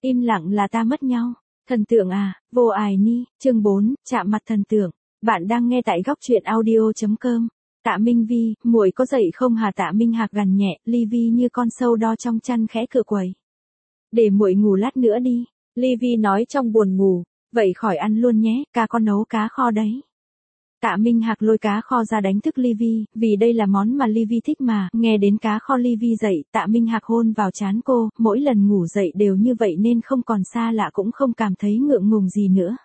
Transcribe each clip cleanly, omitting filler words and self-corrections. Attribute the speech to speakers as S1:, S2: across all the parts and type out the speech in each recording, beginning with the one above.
S1: Im lặng là ta mất nhau. Thần tượng à, vô ải ni, chương 4, chạm mặt thần tượng. Bạn đang nghe tại góc truyện audio.com. Tạ Minh Vi, muội có dậy không hả? Tạ Minh Hạc gằn nhẹ, Ly Vi như con sâu đo trong chăn khẽ cựa quẩy. Để muội ngủ lát nữa đi. Ly Vi nói trong buồn ngủ, vậy khỏi ăn luôn nhé, ca con nấu cá kho đấy. Tạ Minh Hạc lôi cá kho ra đánh thức Ly Vi, vì đây là món mà Ly Vi thích mà. Nghe đến cá kho Ly Vi dậy, Tạ Minh Hạc hôn vào trán cô, mỗi lần ngủ dậy đều như vậy nên không còn xa lạ cũng không cảm thấy ngượng ngùng gì nữa.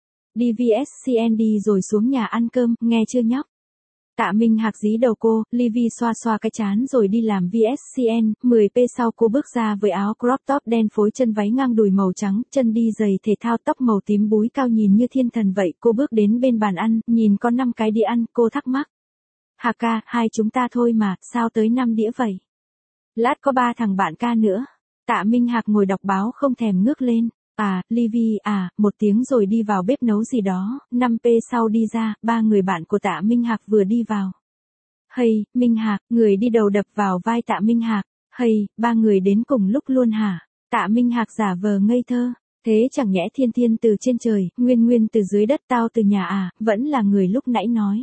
S1: Đi VSCN đi rồi xuống nhà ăn cơm, nghe chưa nhóc? Tạ Minh Hạc dí đầu cô, Ly Vi xoa xoa cái trán rồi đi làm VSCN, 10p sau cô bước ra với áo crop top đen phối chân váy ngang đùi màu trắng, chân đi giày thể thao tóc màu tím búi cao nhìn như thiên thần vậy. Cô bước đến bên bàn ăn, nhìn có 5 cái đĩa ăn, cô thắc mắc. Hạc ca, hai chúng ta thôi mà, sao tới 5 đĩa vậy? Lát có 3 thằng bạn ca nữa. Tạ Minh Hạc ngồi đọc báo không thèm ngước lên. À, Ly Vi à, một tiếng rồi đi vào bếp nấu gì đó, 5p sau đi ra, 3 người bạn của Tạ Minh Hạc vừa đi vào. Hay, Minh Hạc, người đi đầu đập vào vai Tạ Minh Hạc. Hay, 3 người đến cùng lúc luôn hả? Tạ Minh Hạc giả vờ ngây thơ. Thế chẳng nhẽ thiên thiên từ trên trời, nguyên nguyên từ dưới đất tao từ nhà à, vẫn là người lúc nãy nói.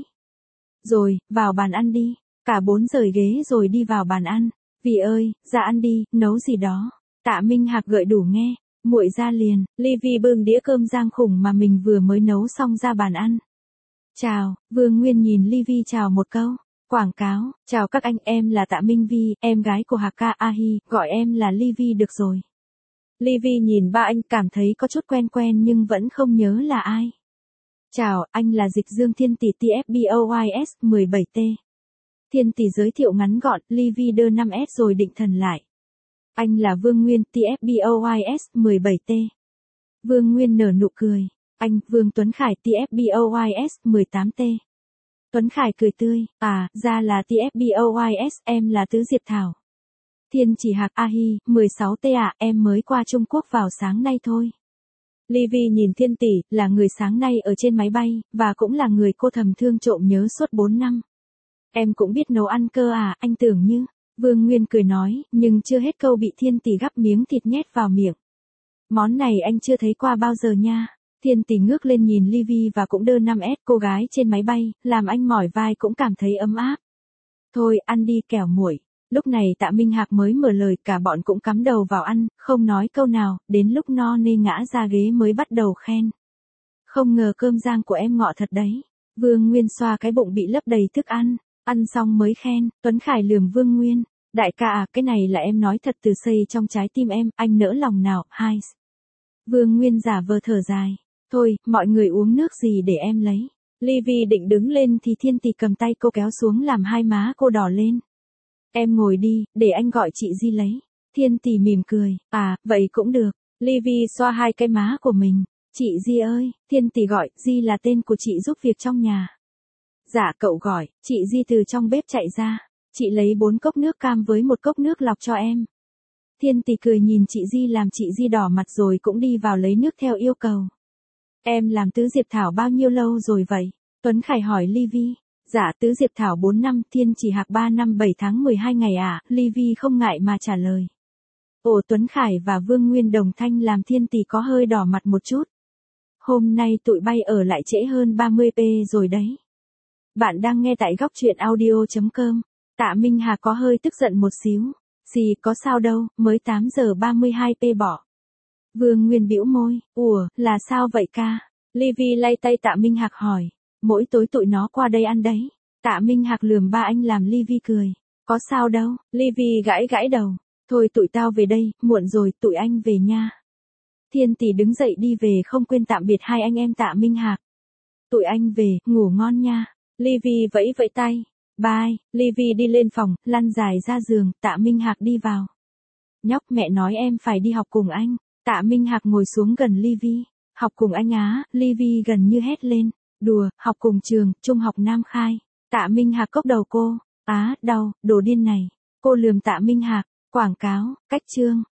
S1: Rồi, vào bàn ăn đi. Cả 4 rời ghế rồi đi vào bàn ăn. Vi ơi, ra ăn đi, nấu gì đó. Tạ Minh Hạc gợi đủ nghe. Muội ra liền. Ly Vi bưng đĩa cơm rang khủng mà mình vừa mới nấu xong ra bàn ăn. Chào, Vương Nguyên nhìn Ly Vi chào một câu. Quảng cáo, chào các anh, em là Tạ Minh Vi, em gái của Hạc ca Ahi, gọi em là Ly Vi được rồi. Ly Vi nhìn ba anh cảm thấy có chút quen quen nhưng vẫn không nhớ là ai. Chào, anh là Dịch Dương Thiên Tỷ TFBOYS 17T. Thiên Tỷ giới thiệu ngắn gọn, Ly Vi đơ 5S rồi định thần lại. Anh là Vương Nguyên, TFBOYS 17T. Vương Nguyên nở nụ cười. Anh, Vương Tuấn Khải, TFBOYS 18T. Tuấn Khải cười tươi, à, ra là TFBOYS, em là Tứ Diệp Thảo. Thiên Chỉ Hạc Ahi, 16T à, em mới qua Trung Quốc vào sáng nay thôi. Ly Vi nhìn Thiên Tỷ, là người sáng nay ở trên máy bay, và cũng là người cô thầm thương trộm nhớ suốt 4 năm. Em cũng biết nấu ăn cơ à, anh tưởng như. Vương Nguyên cười nói, nhưng chưa hết câu bị Thiên Tỷ gắp miếng thịt nhét vào miệng. Món này anh chưa thấy qua bao giờ nha. Thiên Tỷ ngước lên nhìn Ly Vi và cũng đơ 5S, cô gái trên máy bay, làm anh mỏi vai cũng cảm thấy ấm áp. Thôi, ăn đi kẻo muội. Lúc này Tạ Minh Hạc mới mở lời, cả bọn cũng cắm đầu vào ăn, không nói câu nào, đến lúc no nê ngã ra ghế mới bắt đầu khen. Không ngờ cơm rang của em ngọ thật đấy. Vương Nguyên xoa cái bụng bị lấp đầy thức ăn. Ăn xong mới khen, Tuấn Khải lườm Vương Nguyên. Đại ca à, cái này là em nói thật từ xây trong trái tim em, anh nỡ lòng nào, hai. Vương Nguyên giả vờ thở dài. Thôi, mọi người uống nước gì để em lấy. Ly Vi định đứng lên thì Thiên Tỷ cầm tay cô kéo xuống làm hai má cô đỏ lên. Em ngồi đi, để anh gọi chị Di lấy. Thiên Tỷ mỉm cười, à, vậy cũng được. Ly Vi xoa hai cái má của mình. Chị Di ơi, Thiên Tỷ gọi, Di là tên của chị giúp việc trong nhà. Dạ cậu gọi, chị Di từ trong bếp chạy ra. Chị lấy 4 cốc nước cam với 1 cốc nước lọc cho em. Thiên Tỷ cười nhìn chị Di làm chị Di đỏ mặt rồi cũng đi vào lấy nước theo yêu cầu. Em làm Tứ Diệp Thảo bao nhiêu lâu rồi vậy? Tuấn Khải hỏi Ly Vi. Dạ Tứ Diệp Thảo 4 năm, Thiên Chỉ Hạc 3 năm 7 tháng 12 ngày à, Ly Vi không ngại mà trả lời. Ồ, Tuấn Khải và Vương Nguyên đồng thanh làm Thiên Tỷ có hơi đỏ mặt một chút. Hôm nay tụi bay ở lại trễ hơn 30p rồi đấy. Bạn đang nghe tại góc truyện audio.com. Tạ Minh Hà có hơi tức giận một xíu. Gì có sao đâu, mới 8 giờ 32p bỏ. Vương Nguyên bĩu môi, ủa, là sao vậy ca? Ly Vi lay tay Tạ Minh Hạc hỏi. Mỗi tối tụi nó qua đây ăn đấy. Tạ Minh Hạc lườm ba anh làm Ly Vi cười. Có sao đâu, Ly Vi gãi gãi đầu. Thôi tụi tao về đây, muộn rồi, tụi anh về nha. Thiên Tỷ đứng dậy đi về không quên tạm biệt hai anh em Tạ Minh Hạc. Tụi anh về, ngủ ngon nha. Ly Vi vẫy vẫy tay. Bye, Ly Vi đi lên phòng, lăn dài ra giường, Tạ Minh Hạc đi vào. Nhóc, mẹ nói em phải đi học cùng anh. Tạ Minh Hạc ngồi xuống gần Ly Vi. Học cùng anh á, Ly Vi gần như hét lên. Đùa, học cùng trường, trung học Nam Khai. Tạ Minh Hạc cốc đầu cô. Á, đau, đồ điên này. Cô lườm Tạ Minh Hạc. Quảng cáo, cách chương.